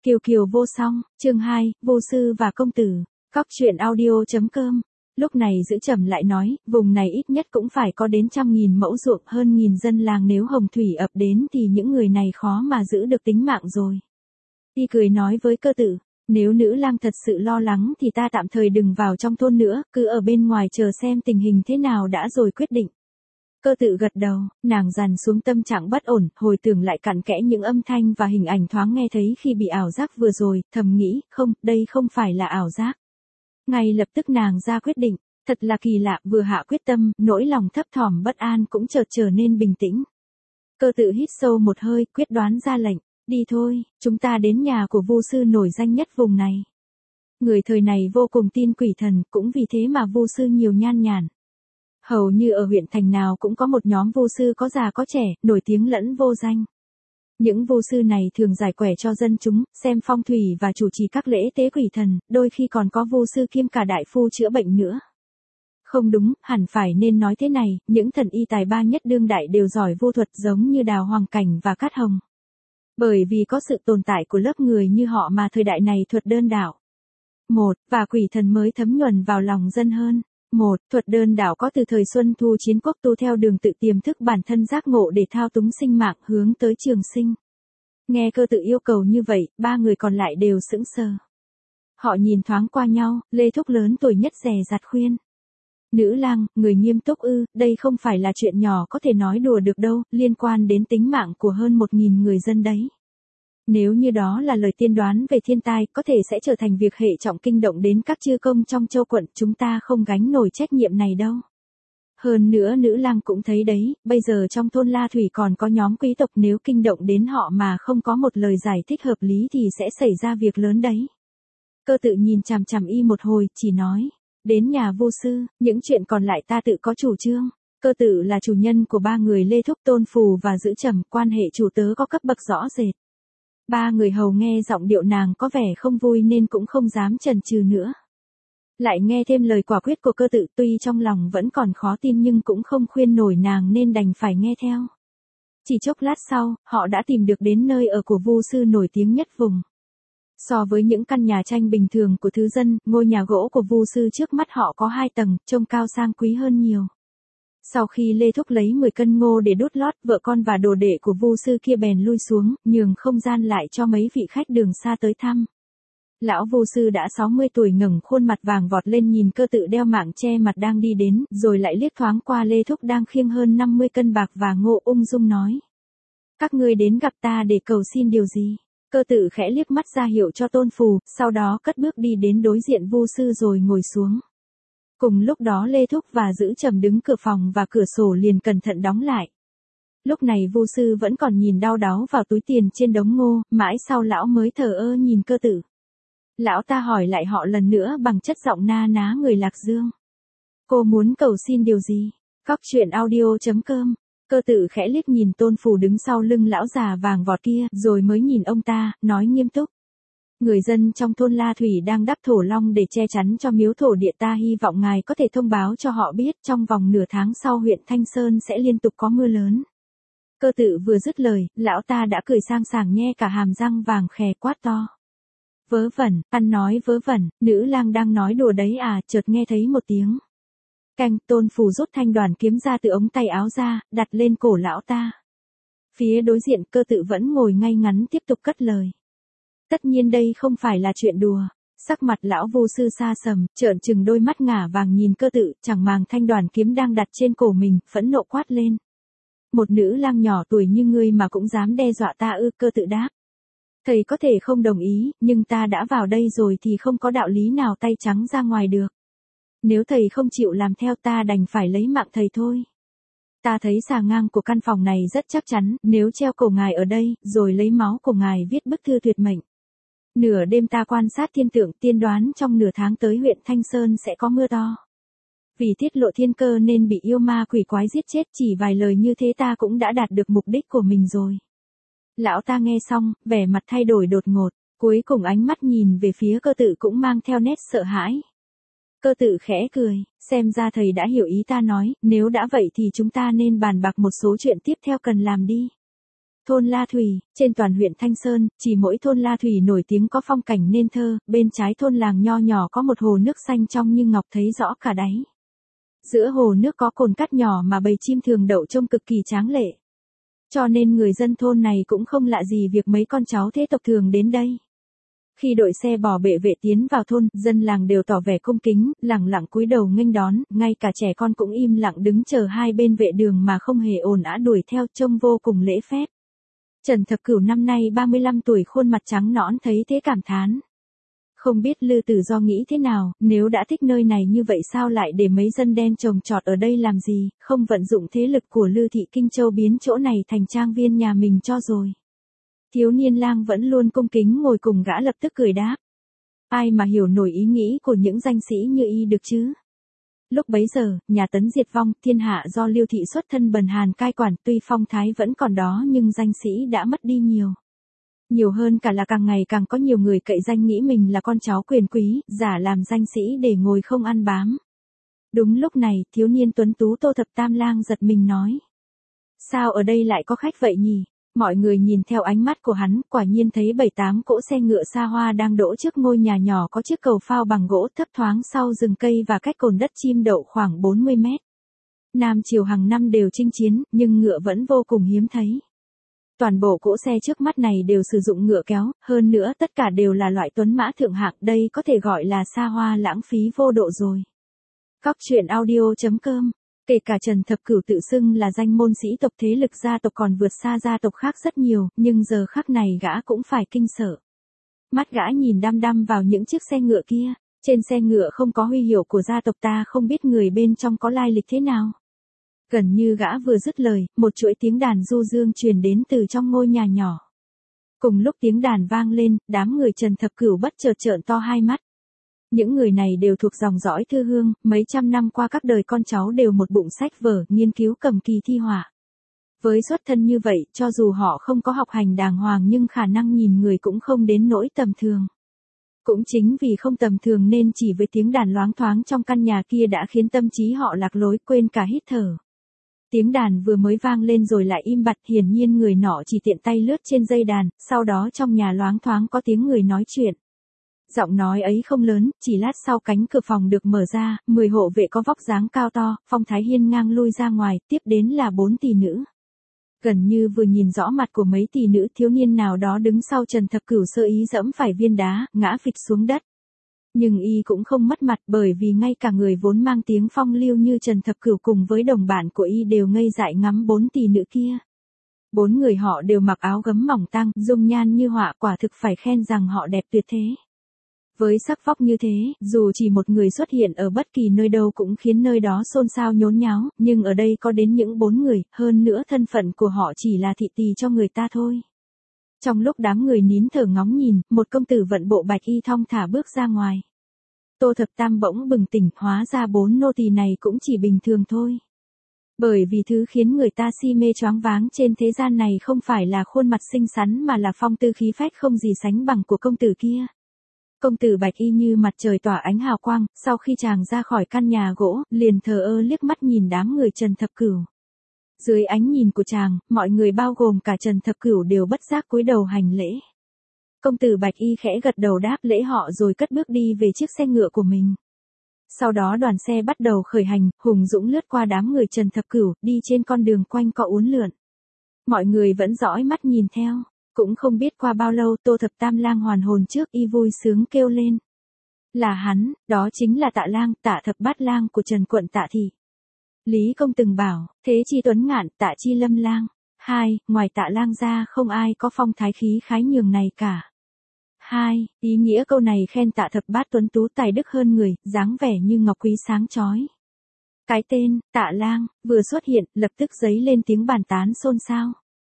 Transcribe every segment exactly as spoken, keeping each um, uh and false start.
Kiều Kiều vô song, chương hai, vô sư và công tử, Cóc truyện audio.com. Lúc này Giữ Trầm lại nói, vùng này ít nhất cũng phải có đến trăm nghìn mẫu ruộng, hơn nghìn dân làng, nếu hồng thủy ập đến thì những người này khó mà giữ được tính mạng rồi. Y cười nói với Cơ Tử, nếu nữ lang thật sự lo lắng thì ta tạm thời đừng vào trong thôn nữa, cứ ở bên ngoài chờ xem tình hình thế nào đã rồi quyết định. Cơ Tử gật đầu, nàng dằn xuống tâm trạng bất ổn, hồi tưởng lại cặn kẽ những âm thanh và hình ảnh thoáng nghe thấy khi bị ảo giác vừa rồi, thầm nghĩ, không, đây không phải là ảo giác. Ngay lập tức nàng ra quyết định, thật là kỳ lạ, vừa hạ quyết tâm, nỗi lòng thấp thỏm bất an cũng chợt trở nên bình tĩnh. Cơ Tử hít sâu một hơi, quyết đoán ra lệnh, đi thôi, chúng ta đến nhà của vu sư nổi danh nhất vùng này. Người thời này vô cùng tin quỷ thần, cũng vì thế mà vu sư nhiều nhan nhản. Hầu như ở huyện thành nào cũng có một nhóm vu sư có già có trẻ, nổi tiếng lẫn vô danh. Những vu sư này thường giải quẻ cho dân chúng, xem phong thủy và chủ trì các lễ tế quỷ thần, đôi khi còn có vu sư kiêm cả đại phu chữa bệnh nữa. Không đúng, hẳn phải nên nói thế này, những thần y tài ba nhất đương đại đều giỏi vu thuật giống như Đào Hoàng Cảnh và Cát Hồng. Bởi vì có sự tồn tại của lớp người như họ mà thời đại này thuật đơn đảo. Một, và quỷ thần mới thấm nhuần vào lòng dân hơn. Một, thuật đơn đảo có từ thời Xuân Thu Chiến Quốc, tu theo đường tự tiềm thức bản thân giác ngộ để thao túng sinh mạng hướng tới trường sinh. Nghe Cơ Tự yêu cầu như vậy, ba người còn lại đều sững sờ. Họ nhìn thoáng qua nhau, Lê Thúc lớn tuổi nhất dè dặt khuyên. Nữ lang, người nghiêm túc ư, đây không phải là chuyện nhỏ có thể nói đùa được đâu, liên quan đến tính mạng của hơn một nghìn người dân đấy. Nếu như đó là lời tiên đoán về thiên tai, có thể sẽ trở thành việc hệ trọng kinh động đến các chư công trong châu quận, chúng ta không gánh nổi trách nhiệm này đâu. Hơn nữa nữ lang cũng thấy đấy, bây giờ trong thôn La Thủy còn có nhóm quý tộc, nếu kinh động đến họ mà không có một lời giải thích hợp lý thì sẽ xảy ra việc lớn đấy. Cơ Tự nhìn chằm chằm y một hồi, chỉ nói, đến nhà vu sư, những chuyện còn lại ta tự có chủ trương. Cơ Tự là chủ nhân của ba người Lê Thúc, Tôn Phù và Giữ Trầm, quan hệ chủ tớ có cấp bậc rõ rệt. Ba người hầu nghe giọng điệu nàng có vẻ không vui nên cũng không dám chần chừ nữa. Lại nghe thêm lời quả quyết của Cơ Tự, tuy trong lòng vẫn còn khó tin nhưng cũng không khuyên nổi nàng nên đành phải nghe theo. Chỉ chốc lát sau, họ đã tìm được đến nơi ở của vu sư nổi tiếng nhất vùng. So với những căn nhà tranh bình thường của thứ dân, ngôi nhà gỗ của vu sư trước mắt họ có hai tầng, trông cao sang quý hơn nhiều. Sau khi Lê Thúc lấy mười cân ngô để đút lót, vợ con và đồ đệ của vu sư kia bèn lui xuống, nhường không gian lại cho mấy vị khách đường xa tới thăm. Lão vu sư đã sáu mươi tuổi ngẩng khuôn mặt vàng vọt lên nhìn Cơ Tự đeo mạng che mặt đang đi đến, rồi lại liếc thoáng qua Lê Thúc đang khiêng hơn năm mươi cân bạc và ngô, ung dung nói. Các ngươi đến gặp ta để cầu xin điều gì? Cơ Tự khẽ liếc mắt ra hiệu cho Tôn Phù, sau đó cất bước đi đến đối diện vu sư rồi ngồi xuống. Cùng lúc đó Lê Thúc và Giữ Trầm đứng cửa phòng và cửa sổ liền cẩn thận đóng lại. Lúc này vu sư vẫn còn nhìn đau đáu vào túi tiền trên đống ngô, mãi sau lão mới thờ ơ nhìn Cơ Tử. Lão ta hỏi lại họ lần nữa bằng chất giọng na ná người Lạc Dương. Cô muốn cầu xin điều gì? Cóc truyện audio.com. Cơ Tử khẽ liếc nhìn Tôn Phù đứng sau lưng lão già vàng vọt kia, rồi mới nhìn ông ta, nói nghiêm túc. Người dân trong thôn La Thủy đang đắp thổ long để che chắn cho miếu thổ địa, ta hy vọng ngài có thể thông báo cho họ biết trong vòng nửa tháng sau huyện Thanh Sơn sẽ liên tục có mưa lớn. Cơ Tự vừa dứt lời, lão ta đã cười sang sảng nhe cả hàm răng vàng khè quát to. Vớ vẩn, ăn nói vớ vẩn, nữ lang đang nói đùa đấy à, chợt nghe thấy một tiếng. Canh, Tôn Phù rút thanh đoàn kiếm ra từ ống tay áo ra, đặt lên cổ lão ta. Phía đối diện Cơ Tự vẫn ngồi ngay ngắn tiếp tục cất lời. Tất nhiên đây không phải là chuyện đùa. Sắc mặt lão vu sư xa sầm, trợn trừng đôi mắt ngả vàng nhìn Cơ Tự, chẳng màng thanh đoàn kiếm đang đặt trên cổ mình, phẫn nộ quát lên. Một nữ lang nhỏ tuổi như ngươi mà cũng dám đe dọa ta ư? Cơ Tự đáp. Thầy có thể không đồng ý, nhưng ta đã vào đây rồi thì không có đạo lý nào tay trắng ra ngoài được. Nếu thầy không chịu làm theo ta đành phải lấy mạng thầy thôi. Ta thấy xà ngang của căn phòng này rất chắc chắn, nếu treo cổ ngài ở đây, rồi lấy máu của ngài viết bức thư tuyệt mệnh. Nửa đêm ta quan sát thiên tượng, tiên đoán trong nửa tháng tới huyện Thanh Sơn sẽ có mưa to. Vì tiết lộ thiên cơ nên bị yêu ma quỷ quái giết chết, chỉ vài lời như thế ta cũng đã đạt được mục đích của mình rồi. Lão ta nghe xong, vẻ mặt thay đổi đột ngột, cuối cùng ánh mắt nhìn về phía Cơ Tự cũng mang theo nét sợ hãi. Cơ Tự khẽ cười, xem ra thầy đã hiểu ý ta nói, nếu đã vậy thì chúng ta nên bàn bạc một số chuyện tiếp theo cần làm đi. Thôn La Thủy, trên toàn huyện Thanh Sơn, chỉ mỗi thôn La Thủy nổi tiếng có phong cảnh nên thơ, bên trái thôn làng nho nhỏ có một hồ nước xanh trong như ngọc thấy rõ cả đáy. Giữa hồ nước có cồn cát nhỏ mà bầy chim thường đậu trông cực kỳ tráng lệ. Cho nên người dân thôn này cũng không lạ gì việc mấy con cháu thế tộc thường đến đây. Khi đội xe bò bệ vệ tiến vào thôn, dân làng đều tỏ vẻ cung kính, lẳng lặng cúi đầu nghênh đón, ngay cả trẻ con cũng im lặng đứng chờ hai bên vệ đường mà không hề ồn ào đuổi theo, trông vô cùng lễ phép. Trần Thập Cửu năm nay ba mươi lăm tuổi, khuôn mặt trắng nõn thấy thế cảm thán. Không biết Lư Tử Do nghĩ thế nào, nếu đã thích nơi này như vậy sao lại để mấy dân đen trồng trọt ở đây làm gì, không vận dụng thế lực của Lư thị Kinh Châu biến chỗ này thành trang viên nhà mình cho rồi. Thiếu niên lang vẫn luôn cung kính ngồi cùng gã lập tức cười đáp. Ai mà hiểu nổi ý nghĩ của những danh sĩ như y được chứ? Lúc bấy giờ, nhà Tấn diệt vong, thiên hạ do Liêu thị xuất thân bần hàn cai quản, tuy phong thái vẫn còn đó nhưng danh sĩ đã mất đi nhiều. Nhiều hơn cả là càng ngày càng có nhiều người cậy danh nghĩ mình là con cháu quyền quý, giả làm danh sĩ để ngồi không ăn bám. Đúng lúc này, thiếu niên tuấn tú Tô Thập Tam Lang giật mình nói. Sao ở đây lại có khách vậy nhỉ? Mọi người nhìn theo ánh mắt của hắn, quả nhiên thấy bảy tám cỗ xe ngựa xa hoa đang đỗ trước ngôi nhà nhỏ có chiếc cầu phao bằng gỗ thấp thoáng sau rừng cây và cách cồn đất chim đậu khoảng bốn mươi mét. Nam Triều hàng năm đều chinh chiến, nhưng ngựa vẫn vô cùng hiếm thấy. Toàn bộ cỗ xe trước mắt này đều sử dụng ngựa kéo, hơn nữa tất cả đều là loại tuấn mã thượng hạng, đây có thể gọi là xa hoa lãng phí vô độ rồi. Cóc truyện audio chấm com. Kể cả Trần Thập Cửu tự xưng là danh môn sĩ tộc thế lực gia tộc còn vượt xa gia tộc khác rất nhiều, nhưng giờ khắc này gã cũng phải kinh sợ. Mắt gã nhìn đăm đăm vào những chiếc xe ngựa kia, trên xe ngựa không có huy hiệu của gia tộc, ta không biết người bên trong có lai lịch thế nào. Gần như gã vừa dứt lời, một chuỗi tiếng đàn du dương truyền đến từ trong ngôi nhà nhỏ. Cùng lúc tiếng đàn vang lên, đám người Trần Thập Cửu bất chợt trợn to hai mắt. Những người này đều thuộc dòng dõi Thư Hương, mấy trăm năm qua các đời con cháu đều một bụng sách vở, nghiên cứu cầm kỳ thi họa. Với xuất thân như vậy, cho dù họ không có học hành đàng hoàng nhưng khả năng nhìn người cũng không đến nỗi tầm thường. Cũng chính vì không tầm thường nên chỉ với tiếng đàn loáng thoáng trong căn nhà kia đã khiến tâm trí họ lạc lối, quên cả hít thở. Tiếng đàn vừa mới vang lên rồi lại im bặt, hiển nhiên người nọ chỉ tiện tay lướt trên dây đàn, sau đó trong nhà loáng thoáng có tiếng người nói chuyện. Giọng nói ấy không lớn, chỉ lát sau cánh cửa phòng được mở ra, mười hộ vệ có vóc dáng cao to, phong thái hiên ngang lui ra ngoài, tiếp đến là bốn tỷ nữ. Gần như vừa nhìn rõ mặt của mấy tỷ nữ, thiếu niên nào đó đứng sau Trần Thập Cửu sơ ý dẫm phải viên đá, ngã phịch xuống đất. Nhưng y cũng không mất mặt, bởi vì ngay cả người vốn mang tiếng phong lưu như Trần Thập Cửu cùng với đồng bạn của y đều ngây dại ngắm bốn tỷ nữ kia. Bốn người họ đều mặc áo gấm mỏng tang, dung nhan như họa, quả thực phải khen rằng họ đẹp tuyệt thế. Với sắc vóc như thế, dù chỉ một người xuất hiện ở bất kỳ nơi đâu cũng khiến nơi đó xôn xao nhốn nháo, nhưng ở đây có đến những bốn người, hơn nữa thân phận của họ chỉ là thị tỳ cho người ta thôi. Trong lúc đám người nín thở ngóng nhìn, một công tử vận bộ bạch y thong thả bước ra ngoài. Tô Thập Tam bỗng bừng tỉnh, hóa ra bốn nô tỳ này cũng chỉ bình thường thôi. Bởi vì thứ khiến người ta si mê choáng váng trên thế gian này không phải là khuôn mặt xinh xắn mà là phong tư khí phách không gì sánh bằng của công tử kia. Công tử bạch y như mặt trời tỏa ánh hào quang, sau khi chàng ra khỏi căn nhà gỗ, liền thờ ơ liếc mắt nhìn đám người Trần Thập Cửu. Dưới ánh nhìn của chàng, mọi người bao gồm cả Trần Thập Cửu đều bất giác cúi đầu hành lễ. Công tử bạch y khẽ gật đầu đáp lễ họ rồi cất bước đi về chiếc xe ngựa của mình. Sau đó đoàn xe bắt đầu khởi hành, hùng dũng lướt qua đám người Trần Thập Cửu, đi trên con đường quanh co uốn lượn. Mọi người vẫn dõi mắt nhìn theo. Cũng không biết qua bao lâu Tô Thập Tam Lang hoàn hồn trước, y vui sướng kêu lên. Là hắn, đó chính là Tạ Lang, Tạ Thập Bát Lang của Trần quận Tạ thị. Lý Công từng bảo, thế chi tuấn ngạn, Tạ chi lâm lang. Hai, ngoài Tạ Lang ra không ai có phong thái khí khái nhường này cả. Hai, ý nghĩa câu này khen Tạ Thập Bát tuấn tú tài đức hơn người, dáng vẻ như ngọc quý sáng chói. Cái tên, Tạ Lang, vừa xuất hiện, lập tức dấy lên tiếng bàn tán xôn xao.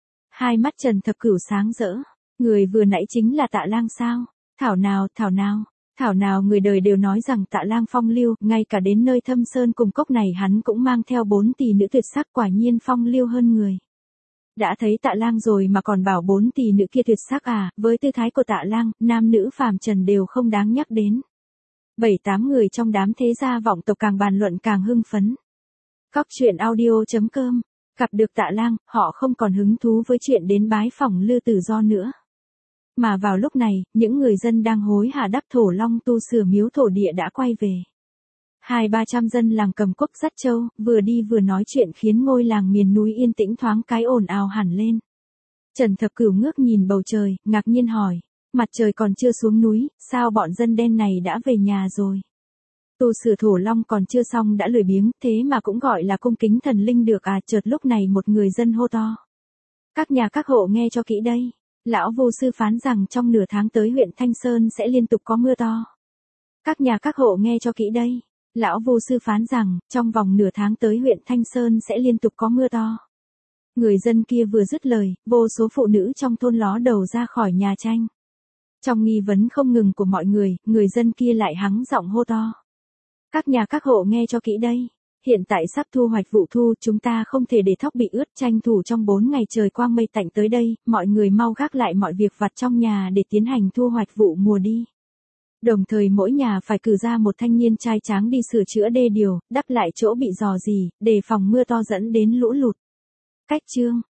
Hai mắt Trần Thập Cửu sáng rỡ. Người vừa nãy chính là Tạ Lang sao? Thảo nào, thảo nào, thảo nào người đời đều nói rằng Tạ Lang phong lưu, ngay cả đến nơi thâm sơn cùng cốc này hắn cũng mang theo bốn tỷ nữ tuyệt sắc, quả nhiên phong lưu hơn người. Đã thấy Tạ Lang rồi mà còn bảo bốn tỷ nữ kia tuyệt sắc à, với tư thái của Tạ Lang, nam nữ phàm trần đều không đáng nhắc đến. Bảy tám người trong đám thế gia vọng tộc càng bàn luận càng hưng phấn. Cóc truyện audio chấm com Gặp được Tạ Lang, họ không còn hứng thú với chuyện đến bái phỏng Lư Tử Do nữa. Mà vào lúc này, những người dân đang hối hả đắp thổ long tu sửa miếu thổ địa đã quay về. Hai ba trăm dân làng cầm cuốc dắt trâu, vừa đi vừa nói chuyện khiến ngôi làng miền núi yên tĩnh thoáng cái ồn ào hẳn lên. Trần Thập Cửu ngước nhìn bầu trời, ngạc nhiên hỏi, mặt trời còn chưa xuống núi, sao bọn dân đen này đã về nhà rồi? Tu sửa thổ long còn chưa xong đã lười biếng, thế mà cũng gọi là cung kính thần linh được à? Chợt lúc này một người dân hô to. Các nhà các hộ nghe cho kỹ đây. Lão vô sư phán rằng trong nửa tháng tới huyện Thanh Sơn sẽ liên tục có mưa to. Các nhà các hộ nghe cho kỹ đây. Lão vô sư phán rằng, trong vòng nửa tháng tới huyện Thanh Sơn sẽ liên tục có mưa to. Người dân kia vừa dứt lời, vô số phụ nữ trong thôn ló đầu ra khỏi nhà tranh. Trong nghi vấn không ngừng của mọi người, người dân kia lại hắng giọng hô to. Các nhà các hộ nghe cho kỹ đây. Hiện tại sắp thu hoạch vụ thu, chúng ta không thể để thóc bị ướt, tranh thủ trong bốn ngày trời quang mây tạnh tới đây, mọi người mau gác lại mọi việc vặt trong nhà để tiến hành thu hoạch vụ mùa đi. Đồng thời mỗi nhà phải cử ra một thanh niên trai tráng đi sửa chữa đê điều, đắp lại chỗ bị rò rỉ, đề phòng mưa to dẫn đến lũ lụt. Cách chương